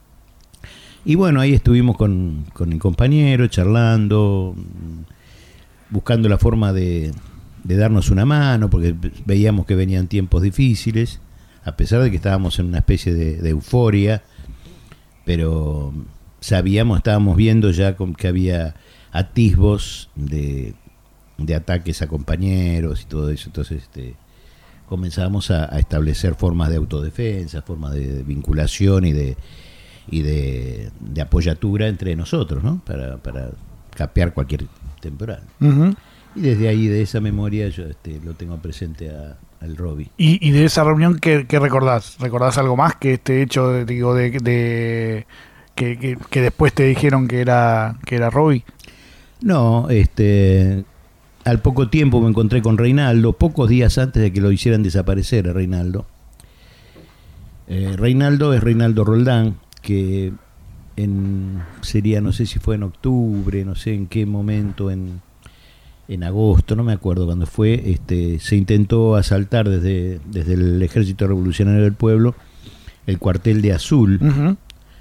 Y bueno, ahí estuvimos con, con el compañero, charlando, buscando la forma de, de darnos una mano, porque veíamos que venían tiempos difíciles, a pesar de que estábamos en una especie de, de euforia, pero sabíamos, estábamos viendo ya que había atisbos de, de ataques a compañeros y todo eso. Entonces este, comenzamos a, a establecer formas de autodefensa, formas de, de vinculación y de y de, de apoyatura entre nosotros, ¿no? Para, para capear cualquier temporal. Uh-huh. Y desde ahí, de esa memoria, yo este, lo tengo presente a, al Robbie. ¿Y, y de esa reunión qué, qué recordás? ¿Recordás algo más que este hecho, de, digo, de... de Que, que, que después te dijeron que era que era Robbie? No, este, al poco tiempo me encontré con Reinaldo, pocos días antes de que lo hicieran desaparecer a Reinaldo. Eh, Reinaldo es Reinaldo Roldán, que en, sería, no sé si fue en octubre, no sé en qué momento, en, en agosto, no me acuerdo cuándo fue, este, se intentó asaltar desde, desde el Ejército Revolucionario del Pueblo el cuartel de Azul. Uh-huh.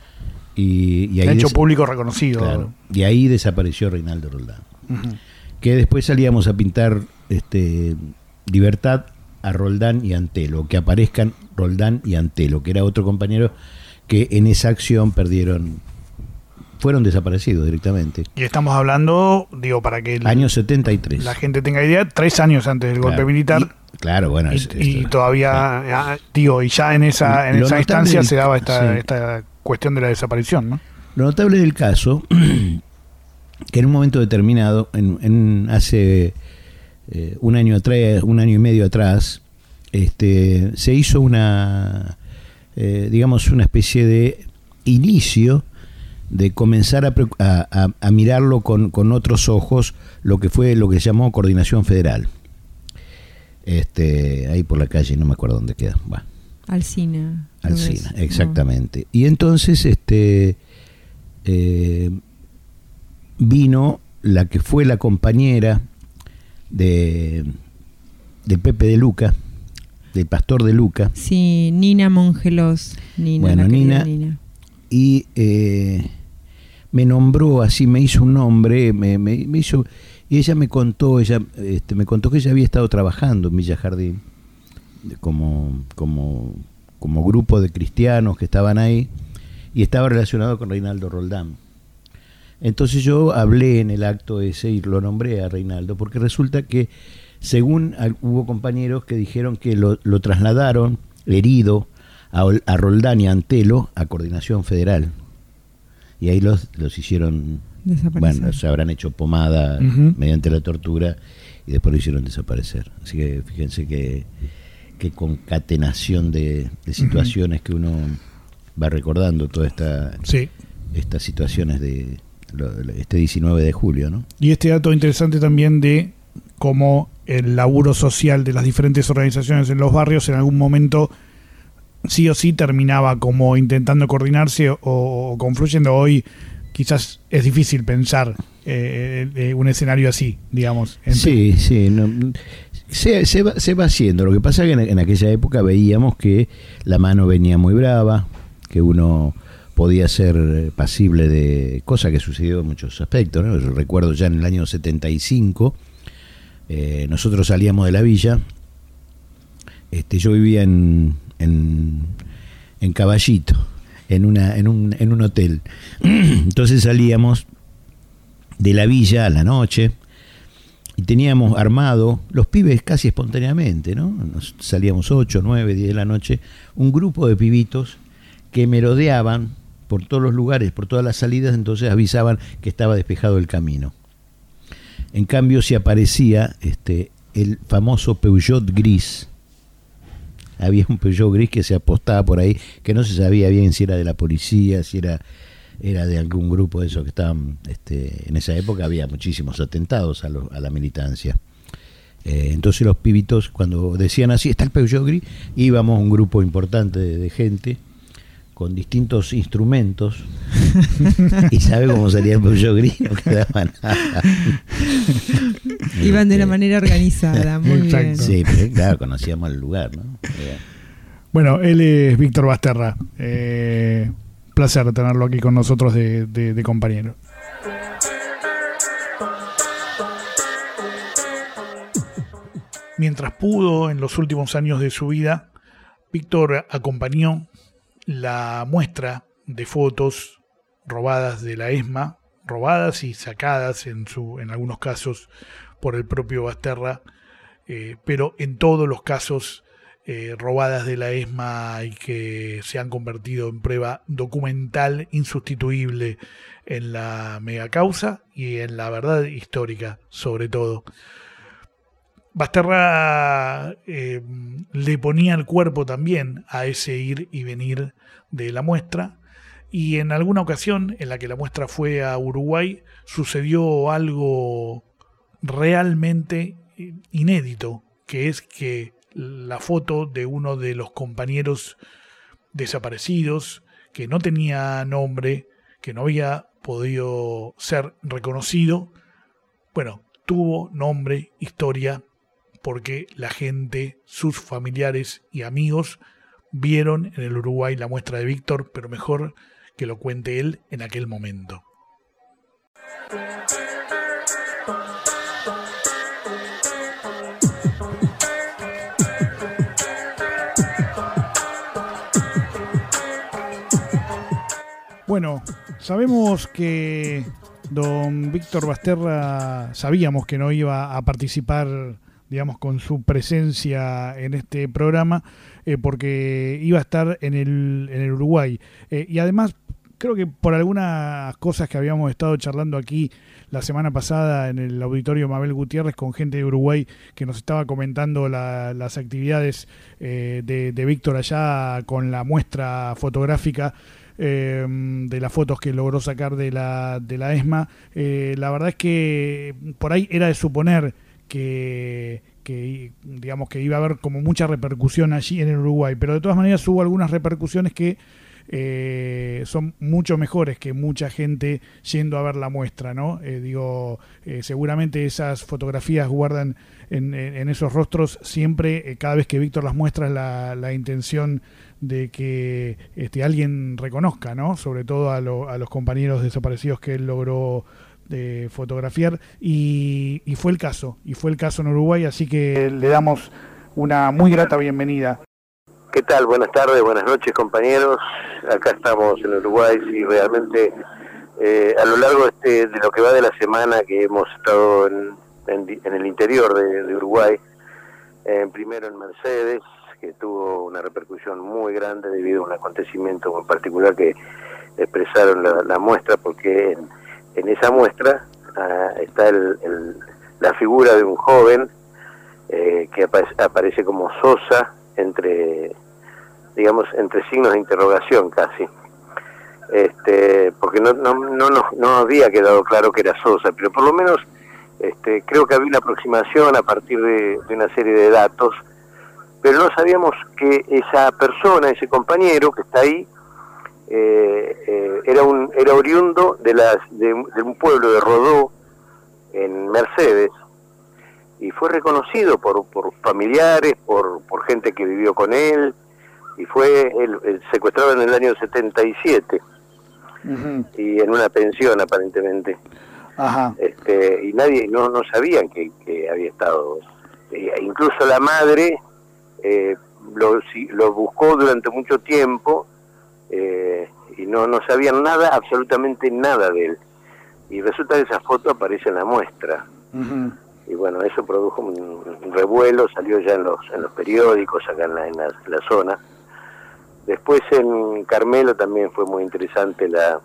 Y, y ahí hecho des- público reconocido. Claro, y ahí desapareció Reinaldo Roldán. Uh-huh. Que después salíamos a pintar este, Libertad a Roldán y Antelo, que aparezcan Roldán y Antelo, que era otro compañero que en esa acción perdieron, fueron desaparecidos directamente. Y estamos hablando, digo, para que el, año setenta y tres. La gente tenga idea, tres años antes del claro. golpe militar. Y, claro, bueno. Y, es, y esto, todavía, claro. digo, y ya en esa, en esa instancia del, se daba esta, sí. esta cuestión de la desaparición, ¿no? Lo notable del caso, que en un momento determinado, en, en hace eh, un año atrás, un año y medio atrás, este, se hizo una, eh, digamos, una especie de inicio de comenzar a, a, a mirarlo con, con otros ojos, lo que fue lo que se llamó Coordinación Federal. Este, ahí por la calle, no me acuerdo dónde queda. Bah. Alsina. Alsina, exactamente. No. Y entonces, este, eh, vino la que fue la compañera de, de Pepe de Luca, del pastor de Luca. Sí, Nina Mongelos. Nina, bueno, Nina, Nina. Y eh, me nombró así, me hizo un nombre, me, me, me hizo, y ella me contó, ella, este, me contó que ella había estado trabajando en Villa Jardín como, como, como grupo de cristianos que estaban ahí y estaba relacionado con Reinaldo Roldán. Entonces yo hablé en el acto ese y lo nombré a Reinaldo, porque resulta que según hubo compañeros que dijeron que lo, lo trasladaron herido a, a Roldán y Antelo a Coordinación Federal. Y ahí los, los hicieron, bueno, se habrán hecho pomada uh-huh. mediante la tortura y después lo hicieron desaparecer. Así que fíjense que, que concatenación de, de situaciones uh-huh. que uno va recordando, todas esta, sí. estas situaciones de lo, este diecinueve de julio, ¿no? Y este dato interesante también de cómo el laburo social de las diferentes organizaciones en los barrios en algún momento sí o sí terminaba como intentando coordinarse o, o confluyendo. Hoy quizás es difícil pensar eh, eh, un escenario así, digamos. Entre... Sí, sí. No, se, se, va, se va haciendo. Lo que pasa es que en, en aquella época veíamos que la mano venía muy brava, que uno podía ser pasible de cosas que sucedió en muchos aspectos, ¿no? Yo recuerdo ya en el año setenta y cinco, eh, nosotros salíamos de la villa, este, yo vivía en, en, en Caballito, en, una, en, un, en un hotel. Entonces salíamos de la villa a la noche y teníamos armado, los pibes casi espontáneamente, ¿no? Nos salíamos ocho, nueve, diez de la noche, un grupo de pibitos que merodeaban por todos los lugares, por todas las salidas, entonces avisaban que estaba despejado el camino. En cambio, si aparecía este, el famoso Peugeot gris, había un Peugeot gris que se apostaba por ahí, que no se sabía bien si era de la policía, si era, era de algún grupo de esos que estaban, este, en esa época había muchísimos atentados a, lo, a la militancia. Eh, entonces los pibitos, cuando decían así, está el Peugeot gris, íbamos un grupo importante de, de gente, con distintos instrumentos, y sabe cómo salía el Peugeot gris, no quedaba nada. Iban de una manera organizada, muy Exacto. bien. Sí, pero claro, conocíamos el lugar, ¿no? Bueno, él es Víctor Basterra. Eh, placer tenerlo aquí con nosotros de, de, de compañero. Mientras pudo, en los últimos años de su vida, Víctor acompañó la muestra de fotos robadas de la ESMA, robadas y sacadas en su en algunos casos por el propio Basterra, eh, pero en todos los casos eh, robadas de la ESMA y que se han convertido en prueba documental insustituible en la megacausa y en la verdad histórica, sobre todo. Basterra eh, le ponía el cuerpo también a ese ir y venir de la muestra, y en alguna ocasión en la que la muestra fue a Uruguay sucedió algo realmente inédito, que es que la foto de uno de los compañeros desaparecidos, que no tenía nombre, que no había podido ser reconocido, bueno, tuvo nombre, historia, porque la gente, sus familiares y amigos vieron en el Uruguay la muestra de Víctor, pero mejor que lo cuente él en aquel momento. Bueno, sabemos que don Víctor Basterra, sabíamos que no iba a participar, digamos, con su presencia en este programa, eh, porque iba a estar en el, en el Uruguay. Eh, y además, creo que por algunas cosas que habíamos estado charlando aquí la semana pasada en el auditorio Mabel Gutiérrez con gente de Uruguay que nos estaba comentando la, las actividades eh, de, de Víctor allá con la muestra fotográfica, Eh, de las fotos que logró sacar de la, de la ESMA, eh, la verdad es que por ahí era de suponer que, que digamos que iba a haber como mucha repercusión allí en el Uruguay, pero de todas maneras hubo algunas repercusiones que eh, son mucho mejores que mucha gente yendo a ver la muestra, ¿no? Eh, digo, eh, seguramente esas fotografías guardan en, en, en esos rostros siempre, eh, cada vez que Víctor las muestra, la, la intención de que este, alguien reconozca, ¿no? Sobre todo a, lo, a los compañeros desaparecidos que él logró eh, fotografiar, y, y fue el caso, y fue el caso en Uruguay, así que le damos una muy grata bienvenida. ¿Qué tal? Buenas tardes, buenas noches, compañeros. Acá estamos en Uruguay, sí, realmente eh, a lo largo de, este, de lo que va de la semana que hemos estado en, en, en el interior de, de Uruguay, eh, primero en Mercedes, que tuvo una repercusión muy grande debido a un acontecimiento muy particular que expresaron la, la muestra, porque en, en esa muestra uh, está el, el, la figura de un joven eh, que apa aparece como Sosa entre, digamos, entre signos de interrogación casi, este, porque no, no, no, no, no había quedado claro que era Sosa, pero por lo menos este, creo que había una aproximación a partir de, de una serie de datos, pero no sabíamos que esa persona, ese compañero que está ahí, eh, eh, era un era oriundo de, las, de, de un pueblo de Rodó, en Mercedes, y fue reconocido por, por familiares, por, por gente que vivió con él, y fue el, el secuestrado en el año setenta y siete, uh-huh. y en una pensión aparentemente. Ajá. Este, y nadie, no, no sabían que, que había estado, eh, incluso la madre eh, lo, lo buscó durante mucho tiempo, eh, y no, no sabían nada, absolutamente nada de él. Y resulta que esa foto aparece en la muestra. Uh-huh. Y bueno, eso produjo un, un revuelo, salió ya en los en los periódicos acá en la, en la, en la zona. Después en Carmelo también fue muy interesante la,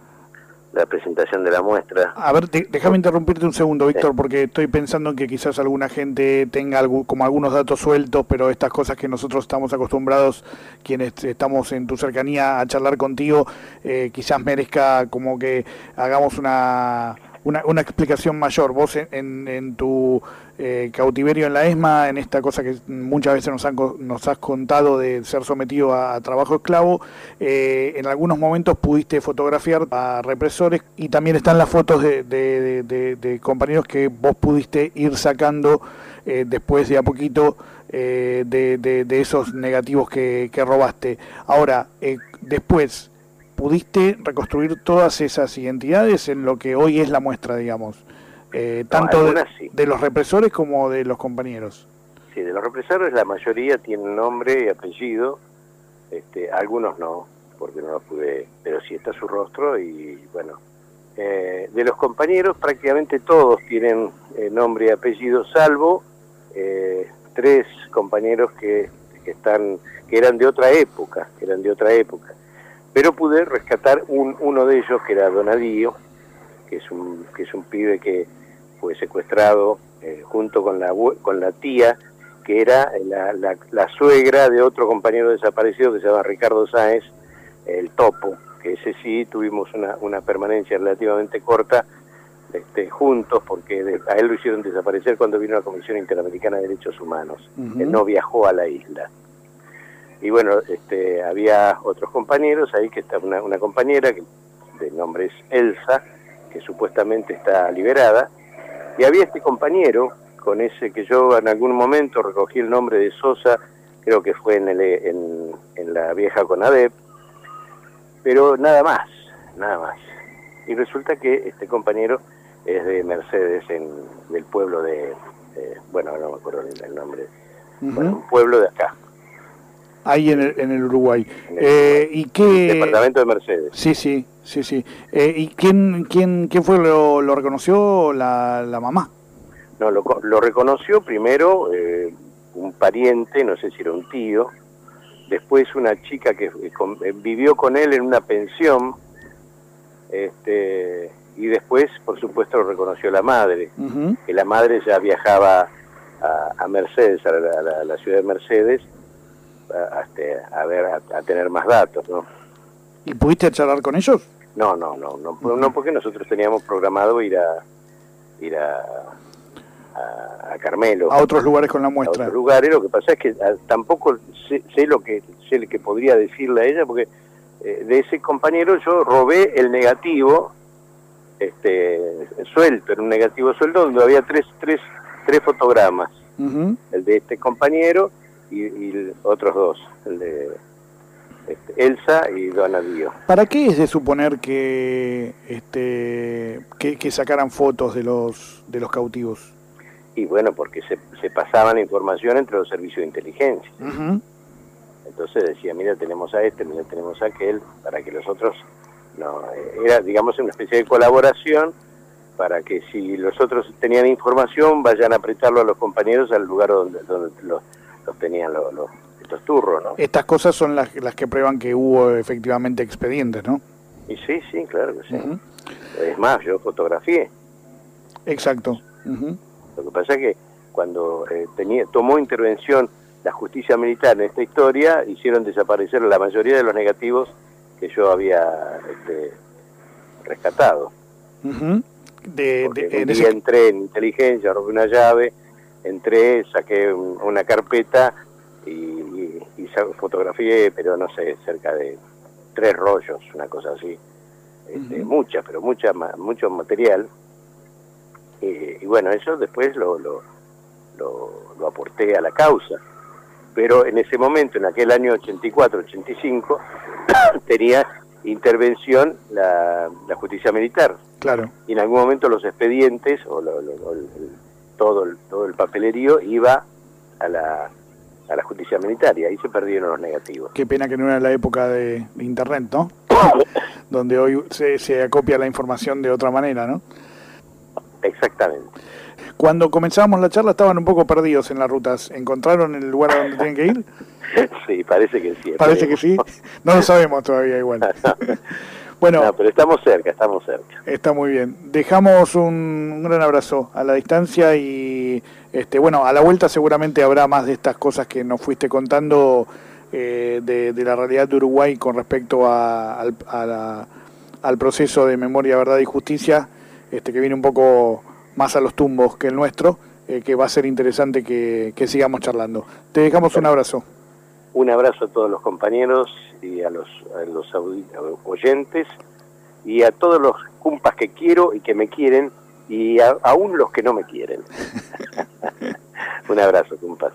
la presentación de la muestra. A ver, de, déjame interrumpirte un segundo, Víctor, sí. Porque estoy pensando en que quizás alguna gente tenga algo, como algunos datos sueltos, pero estas cosas que nosotros estamos acostumbrados, quienes estamos en tu cercanía a charlar contigo, eh, quizás merezca como que hagamos una... Una, una explicación mayor. Vos en, en, en tu eh, cautiverio en la ESMA, en esta cosa que muchas veces nos, han, nos has contado de ser sometido a, a trabajo esclavo, eh, en algunos momentos pudiste fotografiar a represores y también están las fotos de, de, de, de, de compañeros que vos pudiste ir sacando eh, después de a poquito eh, de, de, de esos negativos que, que robaste. Ahora, eh, después... ¿Pudiste reconstruir todas esas identidades en lo que hoy es la muestra, digamos? Eh, tanto no, de, sí. de los represores como de los compañeros. Sí, de los represores la mayoría tienen nombre y apellido, este, algunos no, porque no lo pude, pero sí está su rostro y bueno. Eh, de los compañeros prácticamente todos tienen eh, nombre y apellido, salvo eh, tres compañeros que, que, están, que eran de otra época, que eran de otra época. Pero pude rescatar un, uno de ellos, que era Donadío, que es un que es un pibe que fue secuestrado eh, junto con la con la tía, que era la, la, la suegra de otro compañero desaparecido que se llama Ricardo Sáenz, el Topo, que ese sí tuvimos una, una permanencia relativamente corta este, juntos, porque de, a él lo hicieron desaparecer cuando vino la Comisión Interamericana de Derechos Humanos. Uh-huh. Él no viajó a la isla. Y bueno, este, había otros compañeros ahí, que está una, una compañera que de nombre es Elsa, que supuestamente está liberada, y había este compañero con ese que yo en algún momento recogí el nombre de Sosa, creo que fue en, el, en, en la vieja CONADEP, pero nada más, nada más. Y resulta que este compañero es de Mercedes, en, del pueblo de, eh, bueno, no me acuerdo el nombre, uh-huh. Bueno, un pueblo de acá. Ahí en el, en el Uruguay. En el eh, Uruguay. ¿Y qué? Departamento de Mercedes. Sí, sí, sí, sí. Eh, ¿Y quién, quién, quién fue lo, lo reconoció? La, la mamá. No, lo, lo reconoció primero eh, un pariente, no sé si era un tío, después una chica que con, vivió con él en una pensión, este, y después, por supuesto, lo reconoció la madre, uh-huh. que la madre ya viajaba a, a Mercedes, a la, a, la, a la ciudad de Mercedes, A, a ver a, a tener más datos, ¿no? ¿Y pudiste charlar con ellos? No, no, no, no, uh-huh. no, porque nosotros teníamos programado ir a ir a, a, a Carmelo, a otros lugares con la muestra. A otros lugares. Lo que pasa es que a, tampoco sé, sé lo que sé lo que podría decirle a ella, porque eh, de ese compañero yo robé el negativo, este, suelto, era un negativo suelto donde había tres tres tres fotogramas, uh-huh. el de este compañero. Y, y otros dos, el de este, Elsa y Donadío. ¿Para qué es de suponer que este que, que sacaran fotos de los de los cautivos? Y bueno, porque se, se pasaban información entre los servicios de inteligencia. Uh-huh. Entonces decía, mira, tenemos a este, mira, tenemos a aquel, para que los otros no, era, digamos, una especie de colaboración para que si los otros tenían información, vayan a prestarlo a los compañeros al lugar donde, donde los, los tenían los, los, estos turros, ¿no? Estas cosas son las, las que prueban que hubo efectivamente expedientes, ¿no? Y sí, sí, claro que sí. Uh-huh. Es más, yo fotografié. Exacto. Uh-huh. Lo que pasa es que cuando eh, tenía, tomó intervención la justicia militar en esta historia, hicieron desaparecer la mayoría de los negativos que yo había este, rescatado. Uh-huh. de, Porque de, un de día ese... entré en inteligencia, rompí una llave, entré, saqué un, una carpeta y, y, y fotografié, pero no sé, cerca de tres rollos, una cosa así. Este, uh-huh. Mucha, pero mucha, mucho material. Eh, y bueno, eso después lo, lo, lo, lo aporté a la causa. Pero en ese momento, en aquel año ochenta y cuatro, ochenta y cinco, tenía intervención la, la justicia militar. Claro. Y en algún momento los expedientes, o lo, lo, lo, el, todo, el, todo el papelerío iba a la, a la justicia militar, y ahí se perdieron los negativos. Qué pena que no era la época de, de internet, ¿no? Donde hoy se, se acopia la información de otra manera, ¿no? Exactamente. Cuando comenzábamos la charla estaban un poco perdidos en las rutas. ¿Encontraron el lugar a donde tienen que ir? Sí, parece que sí. Parece que sí. No lo sabemos todavía igual. Bueno, no, pero estamos cerca, estamos cerca. Está muy bien. Dejamos un, un gran abrazo a la distancia y este, bueno, a la vuelta seguramente habrá más de estas cosas que nos fuiste contando eh, de, de la realidad de Uruguay con respecto a, al, a la, al proceso de memoria, verdad y justicia, este, que viene un poco más a los tumbos que el nuestro, eh, que va a ser interesante que, que sigamos charlando. Te dejamos un abrazo. Un abrazo a todos los compañeros y a los, a los oyentes y a todos los cumpas que quiero y que me quieren y a, aún los que no me quieren. Un abrazo, cumpas.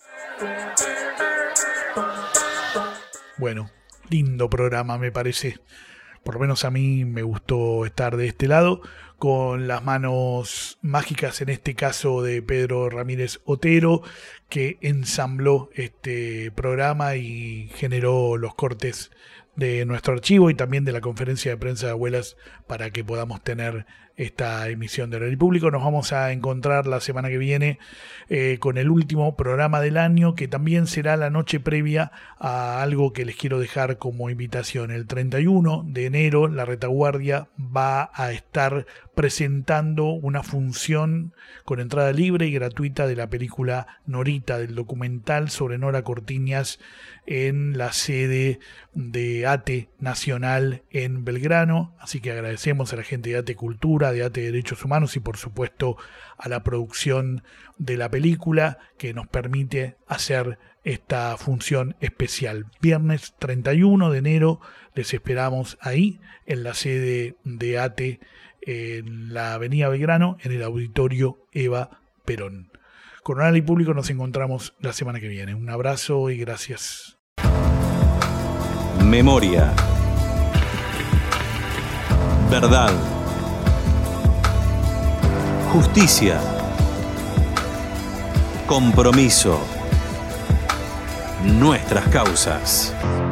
Bueno, lindo programa me parece. Por lo menos a mí me gustó estar de este lado, con las manos mágicas, en este caso de Pedro Ramírez Otero, que ensambló este programa y generó los cortes de nuestro archivo y también de la conferencia de prensa de abuelas para que podamos tener esta emisión de Oral y Público. Nos vamos a encontrar la semana que viene eh, con el último programa del año, que también será la noche previa a algo que les quiero dejar como invitación. El treinta y uno de enero la Retaguardia va a estar presentando una función con entrada libre y gratuita de la película Norita, del documental sobre Nora Cortiñas, en la sede de ATE Nacional en Belgrano. Así que agradecemos a la gente de ATE Cultura, de ATE Derechos Humanos y por supuesto a la producción de la película que nos permite hacer esta función especial. Viernes treinta y uno de enero les esperamos ahí en la sede de ATE en la avenida Belgrano, en el auditorio Eva Perón. Con Oral y Público nos encontramos la semana que viene. Un abrazo y gracias. Memoria. Verdad. Justicia. Compromiso. Nuestras causas.